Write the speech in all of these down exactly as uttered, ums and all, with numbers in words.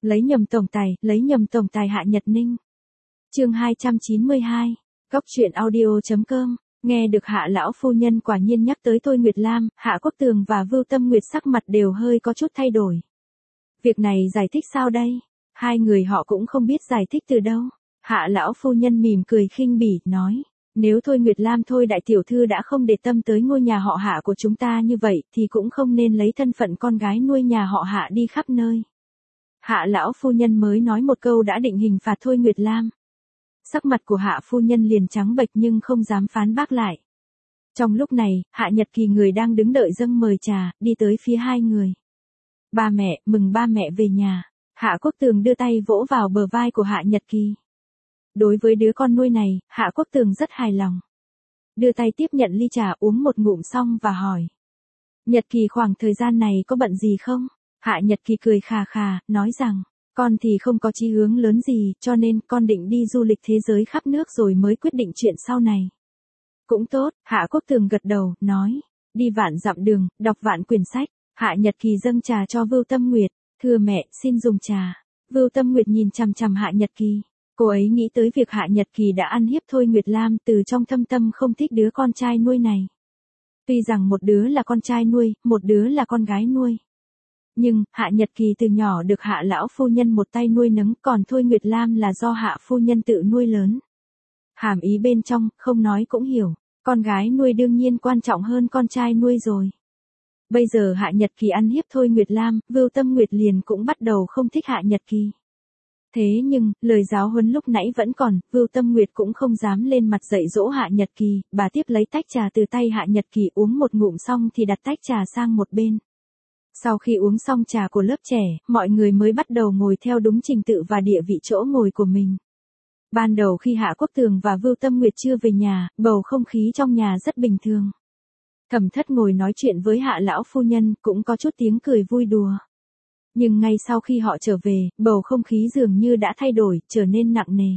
Lấy nhầm tổng tài, lấy nhầm tổng tài Hạ Nhật Ninh. Chương hai trăm chín mươi hai. Góc truyện audio chấm com. Nghe được Hạ lão phu nhân quả nhiên nhắc tới Thôi Nguyệt Lam, Hạ Quốc Tường và Vưu Tâm Nguyệt sắc mặt đều hơi có chút thay đổi. Việc này giải thích sao đây? Hai người họ cũng không biết giải thích từ đâu. Hạ lão phu nhân mỉm cười khinh bỉ, nói, nếu Thôi Nguyệt Lam Thôi đại tiểu thư đã không để tâm tới ngôi nhà họ Hạ của chúng ta như vậy thì cũng không nên lấy thân phận con gái nuôi nhà họ Hạ đi khắp nơi. Hạ lão phu nhân mới nói một câu đã định hình phạt Thôi Nguyệt Lam. Sắc mặt của Hạ phu nhân liền trắng bệch nhưng không dám phán bác lại. Trong lúc này, Hạ Nhật Kỳ người đang đứng đợi dâng mời trà, đi tới phía hai người. Ba mẹ, mừng ba mẹ về nhà. Hạ Quốc Tường đưa tay vỗ vào bờ vai của Hạ Nhật Kỳ. Đối với đứa con nuôi này, Hạ Quốc Tường rất hài lòng. Đưa tay tiếp nhận ly trà uống một ngụm xong và hỏi. Nhật Kỳ khoảng thời gian này có bận gì không? Hạ Nhật Kỳ cười khà khà, nói rằng, con thì không có chí hướng lớn gì, cho nên con định đi du lịch thế giới khắp nước rồi mới quyết định chuyện sau này. Cũng tốt, Hạ Quốc Tường gật đầu, nói, đi vạn dặm đường, đọc vạn quyển sách. Hạ Nhật Kỳ dâng trà cho Vưu Tâm Nguyệt, thưa mẹ, xin dùng trà. Vưu Tâm Nguyệt nhìn chằm chằm Hạ Nhật Kỳ. Cô ấy nghĩ tới việc Hạ Nhật Kỳ đã ăn hiếp Thôi Nguyệt Lam, từ trong thâm tâm không thích đứa con trai nuôi này. Tuy rằng một đứa là con trai nuôi, một đứa là con gái nuôi. Nhưng, Hạ Nhật Kỳ từ nhỏ được Hạ lão phu nhân một tay nuôi nấng, còn Thôi Nguyệt Lam là do Hạ phu nhân tự nuôi lớn. Hàm ý bên trong, không nói cũng hiểu, con gái nuôi đương nhiên quan trọng hơn con trai nuôi rồi. Bây giờ Hạ Nhật Kỳ ăn hiếp Thôi Nguyệt Lam, Vưu Tâm Nguyệt liền cũng bắt đầu không thích Hạ Nhật Kỳ. Thế nhưng, lời giáo huấn lúc nãy vẫn còn, Vưu Tâm Nguyệt cũng không dám lên mặt dạy dỗ Hạ Nhật Kỳ, bà tiếp lấy tách trà từ tay Hạ Nhật Kỳ uống một ngụm xong thì đặt tách trà sang một bên. Sau khi uống xong trà của lớp trẻ, mọi người mới bắt đầu ngồi theo đúng trình tự và địa vị chỗ ngồi của mình. Ban đầu khi Hạ Quốc Tường và Vưu Tâm Nguyệt chưa về nhà, bầu không khí trong nhà rất bình thường. Thẩm Thất ngồi nói chuyện với Hạ lão phu nhân, cũng có chút tiếng cười vui đùa. Nhưng ngay sau khi họ trở về, bầu không khí dường như đã thay đổi, trở nên nặng nề.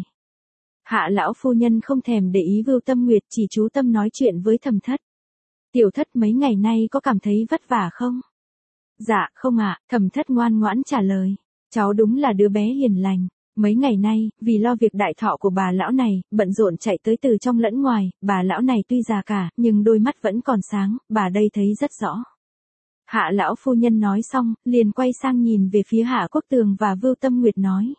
Hạ lão phu nhân không thèm để ý Vưu Tâm Nguyệt, chỉ chú tâm nói chuyện với Thẩm Thất. Tiểu Thất mấy ngày nay có cảm thấy vất vả không? Dạ, không ạ, Thẩm Thất ngoan ngoãn trả lời. Cháu đúng là đứa bé hiền lành. Mấy ngày nay, vì lo việc đại thọ của bà lão này, bận rộn chạy tới từ trong lẫn ngoài, bà lão này tuy già cả, nhưng đôi mắt vẫn còn sáng, bà đây thấy rất rõ. Hạ lão phu nhân nói xong, liền quay sang nhìn về phía Hạ Quốc Tường và Vưu Tâm Nguyệt nói.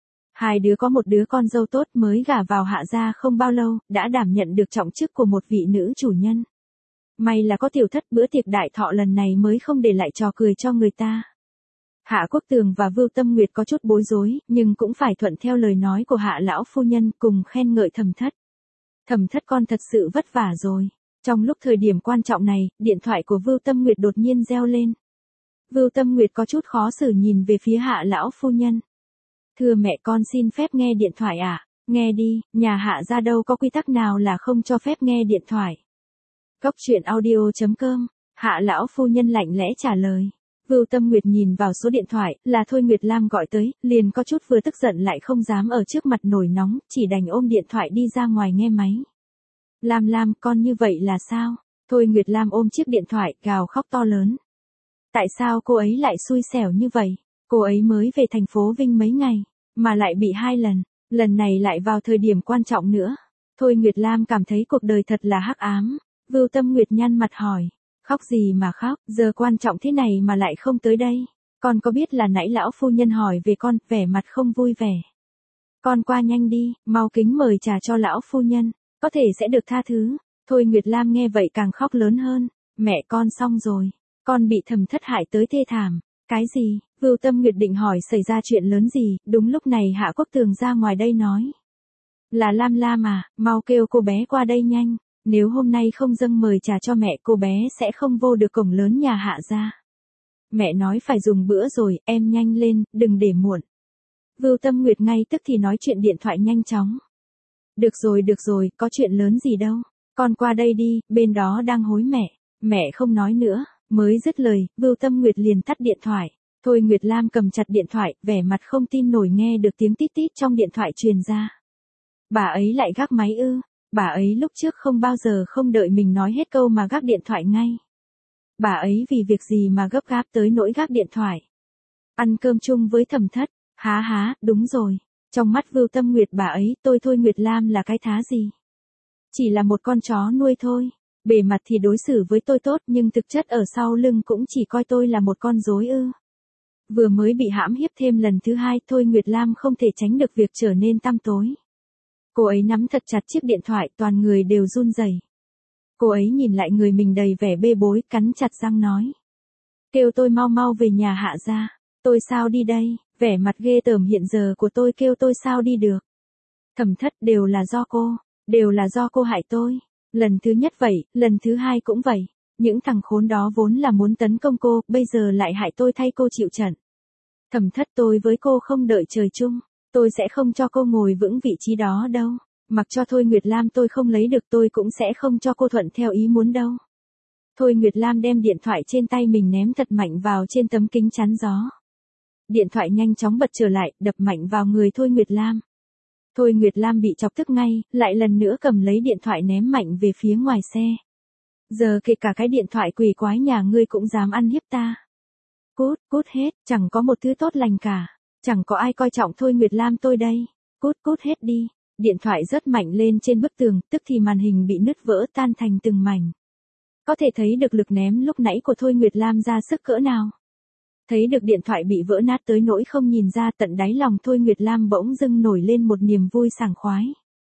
Hai đứa có một đứa con dâu tốt mới gả vào Hạ gia không bao lâu, đã đảm nhận được trọng chức của một vị nữ chủ nhân. May là có Tiểu Thất, bữa tiệc đại thọ lần này mới không để lại trò cười cho người ta. Hạ Quốc Tường và Vưu Tâm Nguyệt có chút bối rối, nhưng cũng phải thuận theo lời nói của Hạ lão phu nhân, cùng khen ngợi Thẩm Thất. Thẩm Thất con thật sự vất vả rồi. Trong lúc thời điểm quan trọng này, điện thoại của Vưu Tâm Nguyệt đột nhiên reo lên. Vưu Tâm Nguyệt có chút khó xử nhìn về phía Hạ lão phu nhân. Thưa mẹ, con xin phép nghe điện thoại ạ. À? Nghe đi, nhà Hạ gia đâu có quy tắc nào là không cho phép nghe điện thoại. Góc truyện audio chấm com. Hạ lão phu nhân lạnh lẽ trả lời. Vưu Tâm Nguyệt nhìn vào số điện thoại, là Thôi Nguyệt Lam gọi tới, liền có chút vừa tức giận lại không dám ở trước mặt nổi nóng, chỉ đành ôm điện thoại đi ra ngoài nghe máy. Lam Lam, con như vậy là sao? Thôi Nguyệt Lam ôm chiếc điện thoại, gào khóc to lớn. Tại sao cô ấy lại xui xẻo như vậy? Cô ấy mới về thành phố Vinh mấy ngày, mà lại bị hai lần, lần này lại vào thời điểm quan trọng nữa. Thôi Nguyệt Lam cảm thấy cuộc đời thật là hắc ám. Vưu Tâm Nguyệt nhăn mặt hỏi. Khóc gì mà khóc, giờ quan trọng thế này mà lại không tới đây. Con có biết là nãy lão phu nhân hỏi về con, vẻ mặt không vui vẻ. Con qua nhanh đi, mau kính mời trà cho lão phu nhân, có thể sẽ được tha thứ. Thôi Nguyệt Lam nghe vậy càng khóc lớn hơn. Mẹ con xong rồi, con bị Thẩm Thất hại tới thê thảm. Cái gì? Vưu Tâm Nguyệt định hỏi xảy ra chuyện lớn gì, đúng lúc này Hạ Quốc Tường ra ngoài đây nói. Là Lam Lam à, mau kêu cô bé qua đây nhanh. Nếu hôm nay không dâng mời trà cho mẹ, cô bé sẽ không vô được cổng lớn nhà Hạ gia. Mẹ nói phải dùng bữa rồi, em nhanh lên, đừng để muộn. Vưu Tâm Nguyệt ngay tức thì nói chuyện điện thoại nhanh chóng. Được rồi được rồi, có chuyện lớn gì đâu. Con qua đây đi, bên đó đang hối mẹ. Mẹ không nói nữa, mới dứt lời, Vưu Tâm Nguyệt liền tắt điện thoại. Thôi Nguyệt Lam cầm chặt điện thoại, vẻ mặt không tin nổi nghe được tiếng tít tít trong điện thoại truyền ra. Bà ấy lại gác máy ư? Bà ấy lúc trước không bao giờ không đợi mình nói hết câu mà gác điện thoại ngay. Bà ấy vì việc gì mà gấp gáp tới nỗi gác điện thoại. Ăn cơm chung với Thẩm Thất, Há há, đúng rồi. Trong mắt Vưu Tâm Nguyệt bà ấy, tôi Thôi Nguyệt Lam là cái thá gì? Chỉ là một con chó nuôi thôi. Bề mặt thì đối xử với tôi tốt nhưng thực chất ở sau lưng cũng chỉ coi tôi là một con rối ư. Vừa mới bị hãm hiếp thêm lần thứ hai, Thôi Nguyệt Lam không thể tránh được việc trở nên tăm tối. Cô ấy nắm thật chặt chiếc điện thoại, toàn người đều run rẩy. Cô ấy nhìn lại người mình đầy vẻ bê bối, cắn chặt răng nói. Kêu tôi mau mau về nhà Hạ gia. Tôi sao đi đây, vẻ mặt ghê tởm hiện giờ của tôi kêu tôi sao đi được. Thẩm Thất, đều là do cô, đều là do cô hại tôi. Lần thứ nhất vậy, lần thứ hai cũng vậy. Những thằng khốn đó vốn là muốn tấn công cô, bây giờ lại hại tôi thay cô chịu trận. Thẩm Thất, tôi với cô không đợi trời chung. Tôi sẽ không cho cô ngồi vững vị trí đó đâu. Mặc cho Thôi Nguyệt Lam tôi không lấy được tôi cũng sẽ không cho cô thuận theo ý muốn đâu. Thôi Nguyệt Lam đem điện thoại trên tay mình ném thật mạnh vào trên tấm kính chắn gió. Điện thoại nhanh chóng bật trở lại, đập mạnh vào người Thôi Nguyệt Lam. Thôi Nguyệt Lam bị chọc tức ngay, lại lần nữa cầm lấy điện thoại ném mạnh về phía ngoài xe. Giờ kể cả cái điện thoại quỷ quái nhà ngươi cũng dám ăn hiếp ta. Cút, cút hết, chẳng có một thứ tốt lành cả. Chẳng có ai coi trọng Thôi Nguyệt Lam tôi đây. Cút, cút hết đi. Điện thoại rớt mạnh lên trên bức tường, tức thì màn hình bị nứt vỡ tan thành từng mảnh. Có thể thấy được lực ném lúc nãy của Thôi Nguyệt Lam ra sức cỡ nào. Thấy được điện thoại bị vỡ nát tới nỗi không nhìn ra, tận đáy lòng Thôi Nguyệt Lam bỗng dưng nổi lên một niềm vui sảng khoái.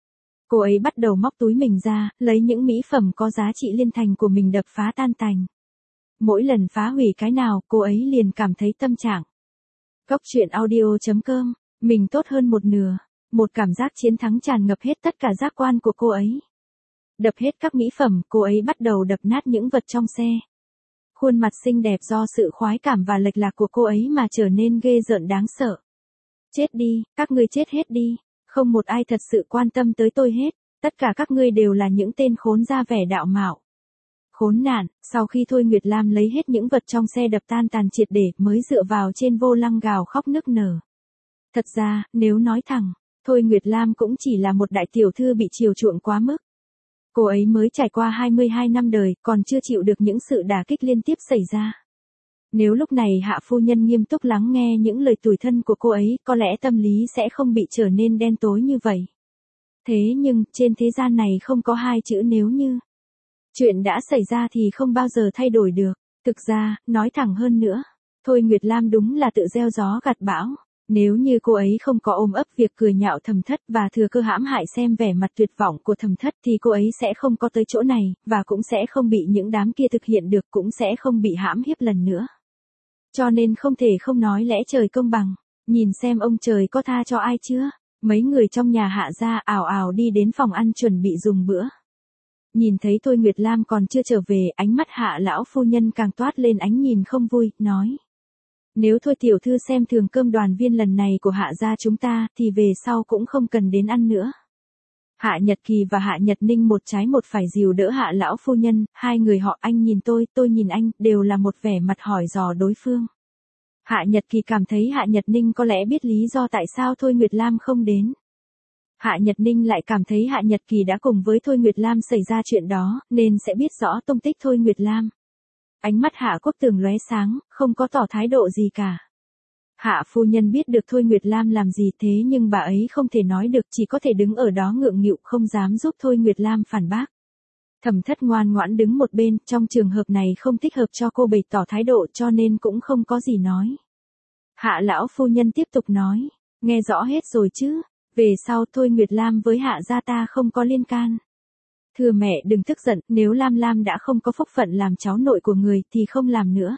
Cô ấy bắt đầu móc túi mình ra, lấy những mỹ phẩm có giá trị liên thành của mình đập phá tan tành. Mỗi lần phá hủy cái nào, cô ấy liền cảm thấy tâm trạng. Góc truyện audio chấm com, mình tốt hơn một nửa. Một cảm giác chiến thắng tràn ngập hết tất cả giác quan của cô ấy. Đập hết các mỹ phẩm, cô ấy bắt đầu đập nát những vật trong xe. Khuôn mặt xinh đẹp do sự khoái cảm và lệch lạc của cô ấy mà trở nên ghê rợn đáng sợ. Chết đi, các ngươi chết hết đi. Không một ai thật sự quan tâm tới tôi hết. Tất cả các ngươi đều là những tên khốn ra vẻ đạo mạo. Khốn nạn, sau khi Thôi Nguyệt Lam lấy hết những vật trong xe đập tan tàn triệt để mới dựa vào trên vô lăng gào khóc nức nở. Thật ra, nếu nói thẳng, Thôi Nguyệt Lam cũng chỉ là một đại tiểu thư bị chiều chuộng quá mức. Cô ấy mới trải qua hai mươi hai năm đời, còn chưa chịu được những sự đả kích liên tiếp xảy ra. Nếu lúc này Hạ phu nhân nghiêm túc lắng nghe những lời tủi thân của cô ấy, có lẽ tâm lý sẽ không bị trở nên đen tối như vậy. Thế nhưng, trên thế gian này không có hai chữ nếu như. Chuyện đã xảy ra thì không bao giờ thay đổi được. Thực ra, nói thẳng hơn nữa, Thôi Nguyệt Lam đúng là tự gieo gió gặt bão. Nếu như cô ấy không có ôm ấp việc cười nhạo Thẩm Thất và thừa cơ hãm hại xem vẻ mặt tuyệt vọng của Thẩm Thất thì cô ấy sẽ không có tới chỗ này, và cũng sẽ không bị những đám kia thực hiện được, cũng sẽ không bị hãm hiếp lần nữa. Cho nên không thể không nói lẽ trời công bằng. Nhìn xem ông trời có tha cho ai chưa? Mấy người trong nhà Hạ gia ào ào đi đến phòng ăn chuẩn bị dùng bữa. Nhìn thấy Thôi Nguyệt Lam còn chưa trở về, ánh mắt Hạ lão phu nhân càng toát lên ánh nhìn không vui, nói. Nếu Thôi tiểu thư xem thường cơm đoàn viên lần này của Hạ gia chúng ta, thì về sau cũng không cần đến ăn nữa. Hạ Nhật Kỳ và Hạ Nhật Ninh một trái một phải dìu đỡ Hạ lão phu nhân, hai người họ anh nhìn tôi, tôi nhìn anh, đều là một vẻ mặt hỏi dò đối phương. Hạ Nhật Kỳ cảm thấy Hạ Nhật Ninh có lẽ biết lý do tại sao Thôi Nguyệt Lam không đến. Hạ Nhật Ninh lại cảm thấy Hạ Nhật Kỳ đã cùng với Thôi Nguyệt Lam xảy ra chuyện đó, nên sẽ biết rõ tung tích Thôi Nguyệt Lam. Ánh mắt Hạ Quốc Tường lóe sáng, không có tỏ thái độ gì cả. Hạ phu nhân biết được Thôi Nguyệt Lam làm gì thế nhưng bà ấy không thể nói được, chỉ có thể đứng ở đó ngượng nghịu không dám giúp Thôi Nguyệt Lam phản bác. Thẩm Thất ngoan ngoãn đứng một bên, trong trường hợp này không thích hợp cho cô bày tỏ thái độ cho nên cũng không có gì nói. Hạ lão phu nhân tiếp tục nói, nghe rõ hết rồi chứ, về sau Thôi Nguyệt Lam với Hạ gia ta không có liên can. Thưa mẹ đừng tức giận, nếu Lam Lam đã không có phúc phận làm cháu nội của người thì không làm nữa.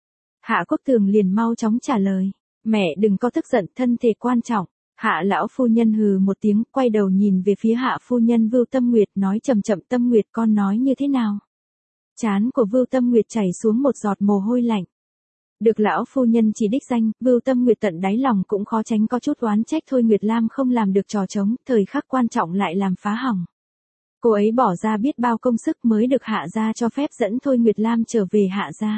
Hạ Quốc Tường liền mau chóng trả lời, mẹ đừng có tức giận, thân thể quan trọng. Hạ lão phu nhân hừ một tiếng, quay đầu nhìn về phía Hạ phu nhân Vưu Tâm Nguyệt, nói chậm chậm, Tâm Nguyệt con nói như thế nào? Trán của Vưu Tâm Nguyệt chảy xuống một giọt mồ hôi lạnh. Được lão phu nhân chỉ đích danh, Vưu Tâm Nguyệt tận đáy lòng cũng khó tránh có chút oán trách Thôi Nguyệt Lam không làm được trò trống, thời khắc quan trọng lại làm phá hỏng. Cô ấy bỏ ra biết bao công sức mới được Hạ gia cho phép dẫn Thôi Nguyệt Lam trở về Hạ gia.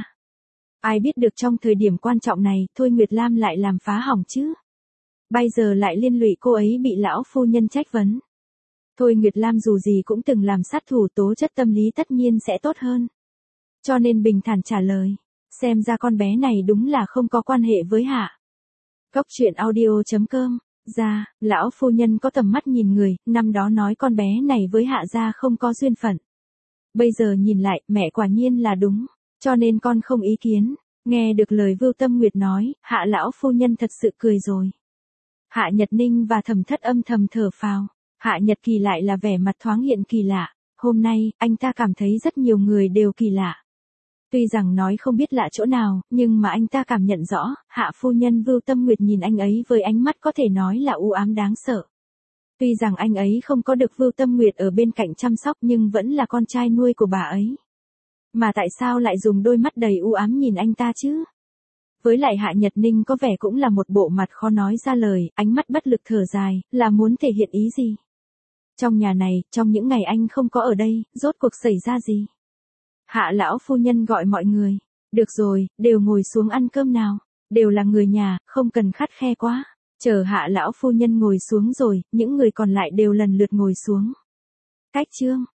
Ai biết được trong thời điểm quan trọng này, Thôi Nguyệt Lam lại làm phá hỏng chứ? Bây giờ lại liên lụy cô ấy bị lão phu nhân trách vấn. Thôi Nguyệt Lam dù gì cũng từng làm sát thủ, tố chất tâm lý tất nhiên sẽ tốt hơn. Cho nên bình thản trả lời, xem ra con bé này đúng là không có quan hệ với Hạ. Cóc truyện audio chấm com. Ra, lão phu nhân có tầm mắt nhìn người, năm đó nói con bé này với Hạ gia không có duyên phận. Bây giờ nhìn lại, mẹ quả nhiên là đúng, cho nên con không ý kiến. Nghe được lời Vưu Tâm Nguyệt nói, Hạ lão phu nhân thật sự cười rồi. Hạ Nhật Ninh và Thẩm Thất âm thầm thở phào. Hạ Nhật Kỳ lại là vẻ mặt thoáng hiện kỳ lạ. Hôm nay, anh ta cảm thấy rất nhiều người đều kỳ lạ. Tuy rằng nói không biết lạ chỗ nào, nhưng mà anh ta cảm nhận rõ, Hạ phu nhân Vưu Tâm Nguyệt nhìn anh ấy với ánh mắt có thể nói là u ám đáng sợ. Tuy rằng anh ấy không có được Vưu Tâm Nguyệt ở bên cạnh chăm sóc nhưng vẫn là con trai nuôi của bà ấy. Mà tại sao lại dùng đôi mắt đầy u ám nhìn anh ta chứ? Với lại Hạ Nhật Ninh có vẻ cũng là một bộ mặt khó nói ra lời, ánh mắt bất lực thở dài, là muốn thể hiện ý gì? Trong nhà này, trong những ngày anh không có ở đây, rốt cuộc xảy ra gì? Hạ lão phu nhân gọi mọi người. Được rồi, đều ngồi xuống ăn cơm nào. Đều là người nhà, không cần khắt khe quá. Chờ Hạ lão phu nhân ngồi xuống rồi, những người còn lại đều lần lượt ngồi xuống. Cách chương.